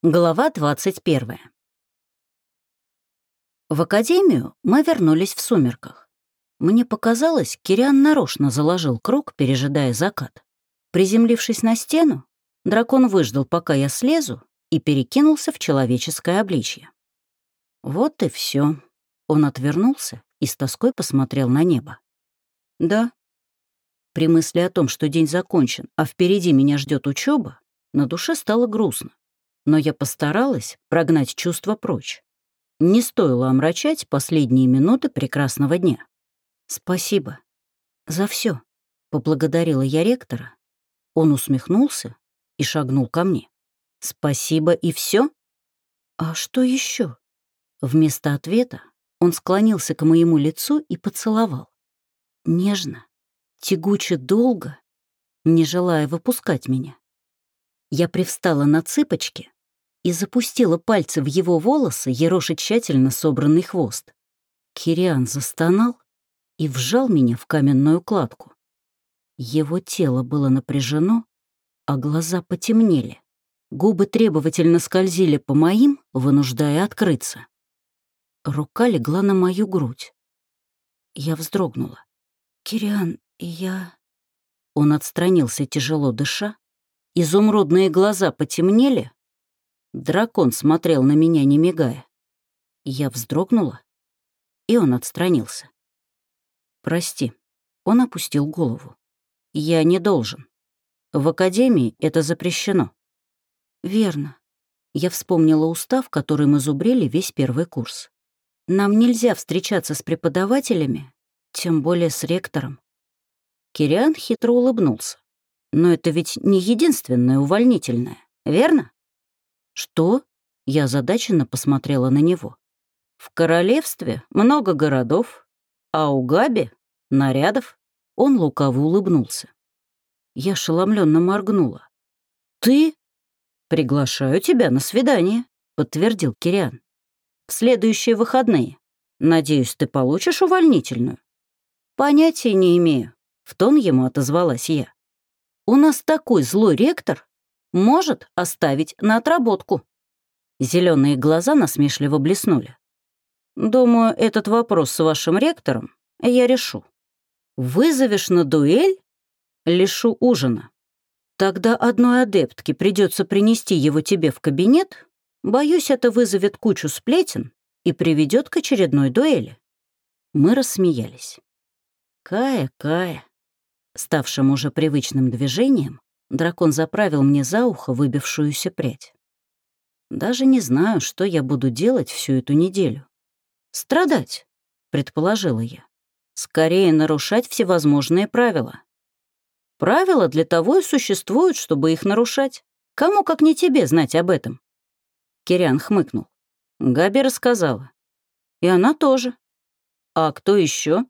Глава 21. В академию мы вернулись в сумерках. Мне показалось, Кириан нарочно заложил круг, пережидая закат. Приземлившись на стену, дракон выждал, пока я слезу, и перекинулся в человеческое обличье. Вот и все. Он отвернулся и с тоской посмотрел на небо. Да. При мысли о том, что день закончен, а впереди меня ждет учеба, на душе стало грустно. Но я постаралась прогнать чувства прочь. Не стоило омрачать последние минуты прекрасного дня. «Спасибо за все, поблагодарила я ректора. Он усмехнулся и шагнул ко мне. «Спасибо и все? А что еще? Вместо ответа он склонился к моему лицу и поцеловал. Нежно, тягуче долго, не желая выпускать меня. Я привстала на цыпочки и запустила пальцы в его волосы, ероша тщательно собранный хвост. Кириан застонал и вжал меня в каменную кладку. Его тело было напряжено, а глаза потемнели. Губы требовательно скользили по моим, вынуждая открыться. Рука легла на мою грудь. Я вздрогнула. «Кириан, я...» Он отстранился, тяжело дыша. Изумрудные глаза потемнели. Дракон смотрел на меня, не мигая. Я вздрогнула, и он отстранился. «Прости», — он опустил голову. «Я не должен. В академии это запрещено». «Верно». Я вспомнила устав, который мы зубрили весь первый курс. «Нам нельзя встречаться с преподавателями, тем более с ректором». Кириан хитро улыбнулся. «Но это ведь не единственное увольнительное, верно?» «Что?» — я озадаченно посмотрела на него. «В королевстве много городов, а у Габи — нарядов». Он лукаво улыбнулся. Я ошеломленно моргнула. «Ты?» «Приглашаю тебя на свидание», — подтвердил Кириан. «В следующие выходные. Надеюсь, ты получишь увольнительную». «Понятия не имею», — в тон ему отозвалась я. «У нас такой злой ректор, может оставить на отработку». Зеленые глаза насмешливо блеснули. «Думаю, этот вопрос с вашим ректором я решу. Вызовешь на дуэль? Лишу ужина. Тогда одной адептке придется принести его тебе в кабинет. Боюсь, это вызовет кучу сплетен и приведет к очередной дуэли». Мы рассмеялись. Кая. Ставшим уже привычным движением, дракон заправил мне за ухо выбившуюся прядь. Даже не знаю, что я буду делать всю эту неделю. «Страдать», — предположила я. «Скорее нарушать всевозможные правила». «Правила для того и существуют, чтобы их нарушать. Кому, как не тебе, знать об этом?» Кириан хмыкнул. Габи рассказала. «И она тоже». «А кто еще?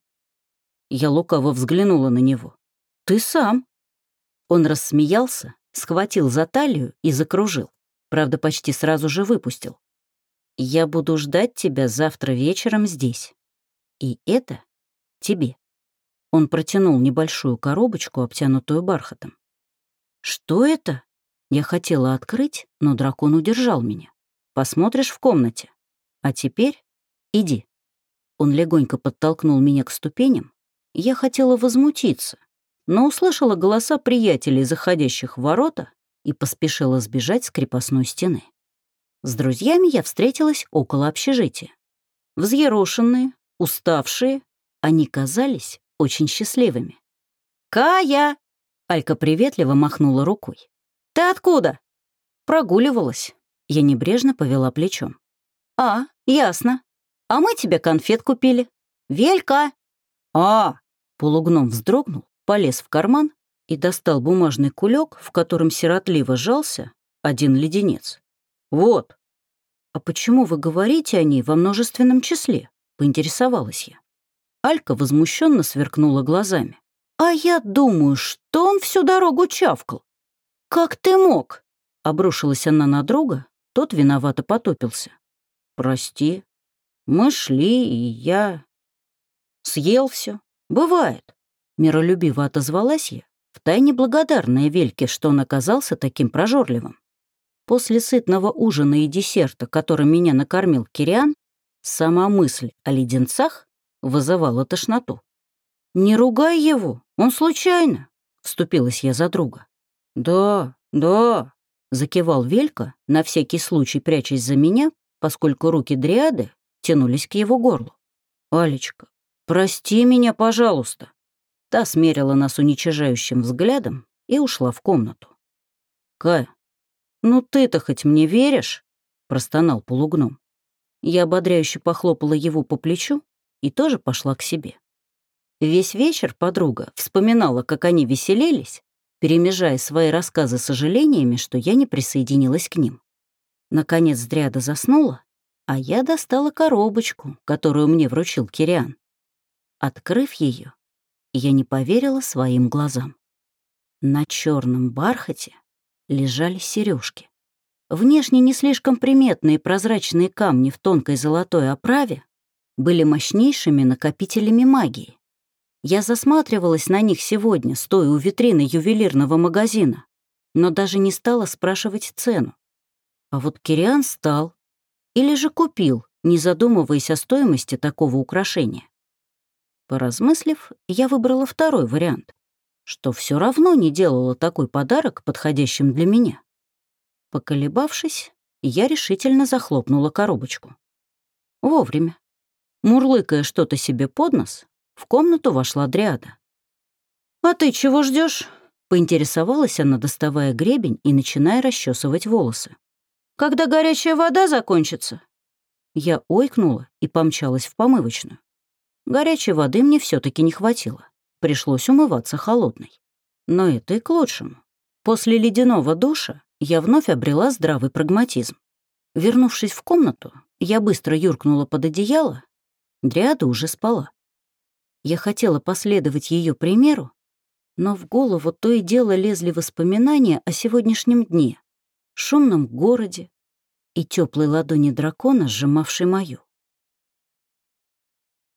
Я лукаво взглянула на него. «Ты сам». Он рассмеялся, схватил за талию и закружил. Правда, почти сразу же выпустил. «Я буду ждать тебя завтра вечером здесь. И это тебе». Он протянул небольшую коробочку, обтянутую бархатом. «Что это?» Я хотела открыть, но дракон удержал меня. «Посмотришь в комнате. А теперь иди». Он легонько подтолкнул меня к ступеням. Я хотела возмутиться, но услышала голоса приятелей, заходящих в ворота, и поспешила сбежать с крепостной стены. С друзьями я встретилась около общежития. Взъерошенные, уставшие, они казались очень счастливыми. «Кая!» — Алька приветливо махнула рукой. «Ты откуда?» «Прогуливалась». Я небрежно повела плечом. «А, ясно. А мы тебе конфет купили. Велька!» «А!» — полугном вздрогнул, полез в карман и достал бумажный кулек, в котором сиротливо жался один леденец. «Вот». «А почему вы говорите о ней во множественном числе?» — поинтересовалась я. Алька возмущенно сверкнула глазами. «А я думаю, что он всю дорогу чавкал. Как ты мог?» — обрушилась она на друга, тот виновато потопился. «Прости, мы шли, и я съел все. Бывает», — миролюбиво отозвалась я, втайне благодарная Вельке, что он оказался таким прожорливым. После сытного ужина и десерта, которым меня накормил Кириан, сама мысль о леденцах вызывала тошноту. «Не ругай его, он случайно», — вступилась я за друга. «Да, да», — закивал Велька, на всякий случай прячась за меня, поскольку руки дриады тянулись к его горлу. «Алечка, прости меня, пожалуйста». Та смерила нас уничижающим взглядом и ушла в комнату. «Кая, ну ты-то хоть мне веришь?» — простонал полугном. Я ободряюще похлопала его по плечу и тоже пошла к себе. Весь вечер подруга вспоминала, как они веселились, перемежая свои рассказы сожалениями, что я не присоединилась к ним. Наконец Дриада заснула, а я достала коробочку, которую мне вручил Кириан. Открыв ее, я не поверила своим глазам. На черном бархате лежали сережки. Внешне не слишком приметные прозрачные камни в тонкой золотой оправе были мощнейшими накопителями магии. Я засматривалась на них сегодня, стоя у витрины ювелирного магазина, но даже не стала спрашивать цену. А вот Кириан стал. Или же купил, не задумываясь о стоимости такого украшения. Поразмыслив, я выбрала второй вариант, что все равно не делало такой подарок подходящим для меня. Поколебавшись, я решительно захлопнула коробочку. Вовремя. Мурлыкая что-то себе под нос, в комнату вошла Дриада. «А ты чего ждешь? Поинтересовалась она, доставая гребень и начиная расчесывать волосы. «Когда горячая вода закончится?» Я ойкнула и помчалась в помывочную. Горячей воды мне все таки не хватило. Пришлось умываться холодной. Но это и к лучшему. После ледяного душа я вновь обрела здравый прагматизм. Вернувшись в комнату, я быстро юркнула под одеяло. Дриада уже спала. Я хотела последовать ее примеру, но в голову то и дело лезли воспоминания о сегодняшнем дне, шумном городе и теплой ладони дракона, сжимавшей мою.